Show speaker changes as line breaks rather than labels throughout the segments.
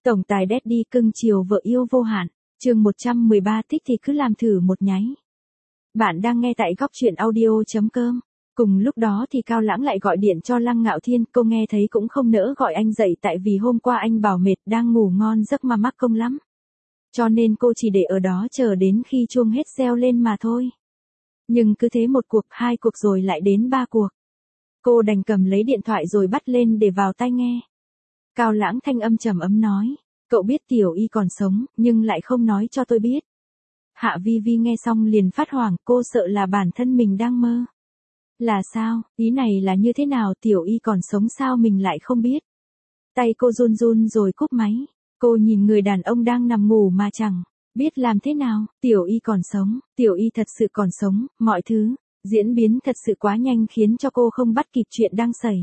Tổng tài Daddy cưng chiều vợ yêu vô hạn. Chương 113 thích thì cứ làm thử một nháy. Bạn đang nghe tại góc truyện audio.com. Cùng lúc đó thì Cao Lãng lại gọi điện cho Lăng Ngạo Thiên, cô nghe thấy cũng không nỡ gọi anh dậy tại vì hôm qua anh bảo mệt đang ngủ ngon giấc mà mắc công lắm. Cho nên cô chỉ để ở đó chờ đến khi chuông hết reo lên mà thôi. Nhưng cứ thế một cuộc, hai cuộc rồi lại đến ba cuộc. Cô đành cầm lấy điện thoại rồi bắt lên để vào tai nghe. Cao Lãng thanh âm trầm ấm nói, cậu biết Tiểu Y còn sống, nhưng lại không nói cho tôi biết. Hạ Vi Vi nghe xong liền phát hoảng, cô sợ là bản thân mình đang mơ. Là sao, ý này là như thế nào, Tiểu Y còn sống sao mình lại không biết. Tay cô run run rồi cúp máy, cô nhìn người đàn ông đang nằm ngủ mà chẳng biết làm thế nào, Tiểu Y còn sống, Tiểu Y thật sự còn sống, mọi thứ diễn biến thật sự quá nhanh khiến cho cô không bắt kịp chuyện đang xảy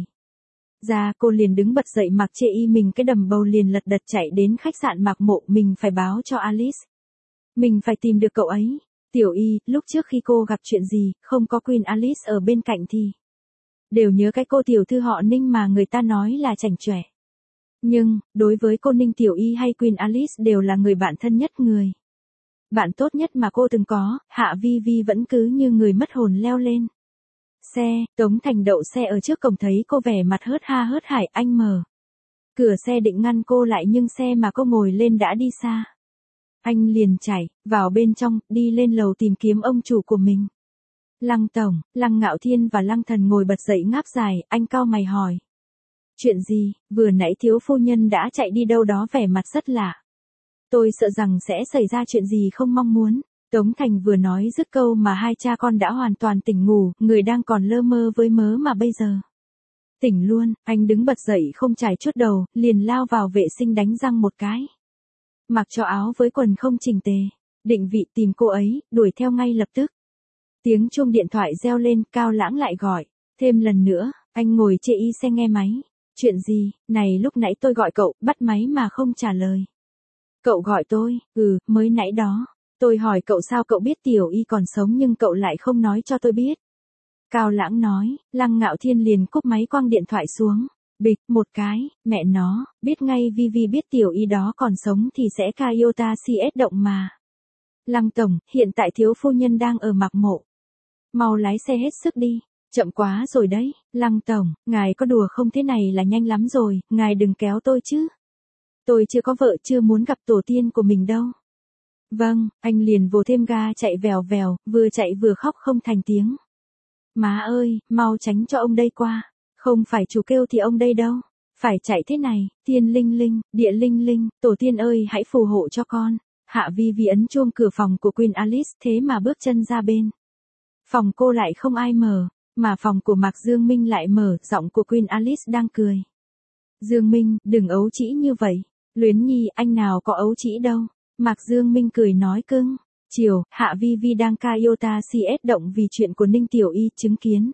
ra. Cô liền đứng bật dậy mặc chê y mình cái đầm bầu liền lật đật chạy đến khách sạn Mạc Mộ, mình phải báo cho Alice. Mình phải tìm được cậu ấy. Tiểu Y, lúc trước khi cô gặp chuyện gì, không có Queen Alice ở bên cạnh thì đều nhớ cái cô tiểu thư họ Ninh mà người ta nói là chảnh chọe. Nhưng, đối với cô Ninh, Tiểu Y hay Queen Alice đều là người bạn thân nhất, người bạn tốt nhất mà cô từng có. Hạ Vi Vi vẫn cứ như người mất hồn leo lên xe. Tống Thành đậu xe ở trước cổng thấy cô vẻ mặt hớt ha hớt hải, anh mở cửa xe định ngăn cô lại nhưng xe mà cô ngồi lên đã đi xa. Anh liền chạy vào bên trong, đi lên lầu tìm kiếm ông chủ của mình. Lăng tổng, Lăng Ngạo Thiên và Lăng Thần ngồi bật dậy ngáp dài, anh cau mày hỏi. Chuyện gì, vừa nãy thiếu phu nhân đã chạy đi đâu đó, vẻ mặt rất lạ. Tôi sợ rằng sẽ xảy ra chuyện gì không mong muốn. Tống Thành vừa nói dứt câu mà hai cha con đã hoàn toàn tỉnh ngủ, người đang còn lơ mơ với mớ mà bây giờ tỉnh luôn. Anh đứng bật dậy không chải chuốt đầu, liền lao vào vệ sinh đánh răng một cái. Mặc cho áo với quần không chỉnh tề, định vị tìm cô ấy, đuổi theo ngay lập tức. Tiếng chuông điện thoại reo lên, Cao Lãng lại gọi thêm lần nữa. Anh ngồi chê y xe nghe máy. Chuyện gì, này lúc nãy tôi gọi cậu, bắt máy mà không trả lời. Cậu gọi tôi, mới nãy đó. Tôi hỏi cậu sao cậu biết Tiểu Y còn sống nhưng cậu lại không nói cho tôi biết. Cao Lãng nói. Lăng Ngạo Thiên liền cúp máy quăng điện thoại xuống. Bịch, một cái, mẹ nó, biết ngay Vi Vi biết Tiểu Y đó còn sống thì sẽ Toyota CS động mà. Lăng tổng, hiện tại thiếu phu nhân đang ở Mạc Mộ. Mau lái xe hết sức đi, chậm quá rồi đấy. Lăng tổng, ngài có đùa không, thế này là nhanh lắm rồi, ngài đừng kéo tôi chứ. Tôi chưa có vợ, chưa muốn gặp tổ tiên của mình đâu. Vâng, anh liền vồ thêm ga chạy vèo vèo, vừa chạy vừa khóc không thành tiếng. Má ơi, mau tránh cho ông đây qua. Không phải chủ kêu thì ông đây đâu. Phải chạy thế này, thiên linh linh, địa linh linh, tổ tiên ơi hãy phù hộ cho con. Hạ Vi Vi ấn chuông cửa phòng của Queen Alice, thế mà bước chân ra bên phòng cô lại không ai mở, mà phòng của Mạc Dương Minh lại mở. Giọng của Queen Alice đang cười. Dương Minh, đừng ấu trĩ như vậy. Luyến Nhi, anh nào có ấu trĩ đâu. Mạc Dương Minh cười nói cưng. Chiều, Hạ Vi Vi đang Toyota CS động vì chuyện của Ninh Tiểu Y, chứng kiến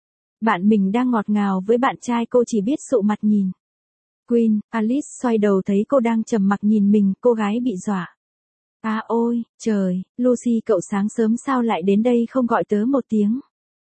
bạn mình đang ngọt ngào với bạn trai, cô chỉ biết sụ mặt nhìn. Queen Alice xoay đầu thấy cô đang trầm mặc nhìn mình, cô gái bị dọa. À ôi, trời, Lucy cậu sáng sớm sao lại đến đây không gọi tớ một tiếng.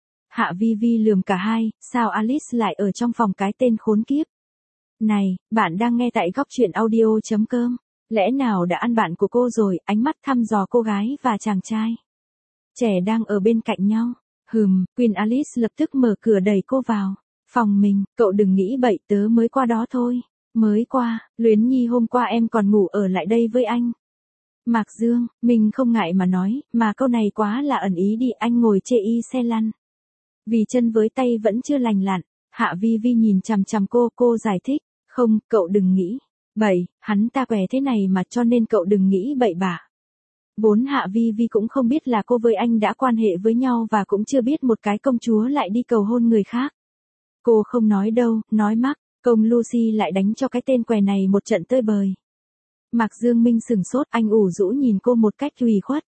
Hạ Vi Vi lườm cả hai, sao Alice lại ở trong phòng cái tên khốn kiếp này. Bạn đang nghe tại góc truyện audio.com. Lẽ nào đã ăn bạn của cô rồi, ánh mắt thăm dò cô gái và chàng trai trẻ đang ở bên cạnh nhau. Queen Alice lập tức mở cửa đẩy cô vào phòng mình. Cậu đừng nghĩ bậy, tớ mới qua đó thôi. Mới qua, Luyến Nhi hôm qua em còn ngủ ở lại đây với anh. Mạc Dương, mình không ngại mà nói, mà câu này quá là ẩn ý đi. Anh ngồi chê y xe lăn vì chân với tay vẫn chưa lành lặn. Hạ Vi Vi nhìn chằm chằm cô giải thích. Không, cậu đừng nghĩ bậy, hắn ta què thế này mà, cho nên cậu đừng nghĩ bậy bạ. Vốn Hạ Vi Vi cũng không biết là cô với anh đã quan hệ với nhau và cũng chưa biết một cái công chúa lại đi cầu hôn người khác. Cô không nói đâu, nói mắc, công Lucy lại đánh cho cái tên què này một trận tơi bời. Mạc Dương Minh sừng sốt, anh ủ rũ nhìn cô một cách ủy khuất.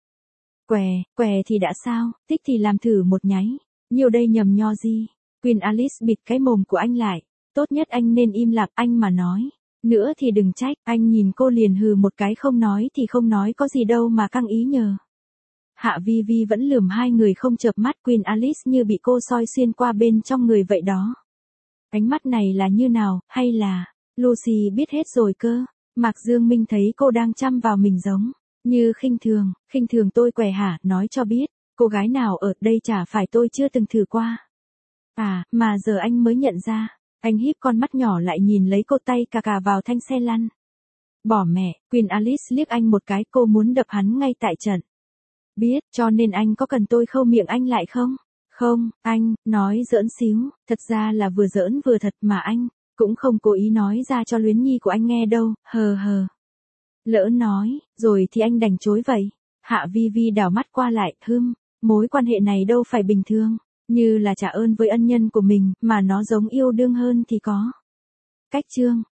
Què thì đã sao, thích thì làm thử một nháy. Nhiều đây nhầm nho gì. Queen Alice bịt cái mồm của anh lại. Tốt nhất anh nên im lặng, anh mà nói nữa thì đừng trách. Anh nhìn cô liền hừ một cái, không nói thì không nói, có gì đâu mà căng ý nhờ. Hạ Vi Vi vẫn lườm hai người không chợp mắt. Queen Alice như bị cô soi xuyên qua bên trong người vậy đó. Ánh mắt này là như nào, hay là Lucy biết hết rồi cơ. Mạc Dương Minh thấy cô đang chăm vào mình giống như khinh thường tôi quẻ hả, nói cho biết, cô gái nào ở đây chả phải tôi chưa từng thử qua. À, mà giờ anh mới nhận ra, anh híp con mắt nhỏ lại nhìn lấy cô tay cà cà vào thanh xe lăn. Bỏ mẹ, Queen Alice liếc anh một cái, cô muốn đập hắn ngay tại trận. Biết, cho nên anh có cần tôi khâu miệng anh lại không? Không, anh, nói giỡn xíu, thật ra là vừa giỡn vừa thật mà anh, cũng không cố ý nói ra cho Luyến Nhi của anh nghe đâu, hờ hờ. Lỡ nói, rồi thì anh đành chối vậy. Hạ Vi Vi đảo mắt qua lại, mối quan hệ này đâu phải bình thường, như là trả ơn với ân nhân của mình, mà nó giống yêu đương hơn thì có. Cách chương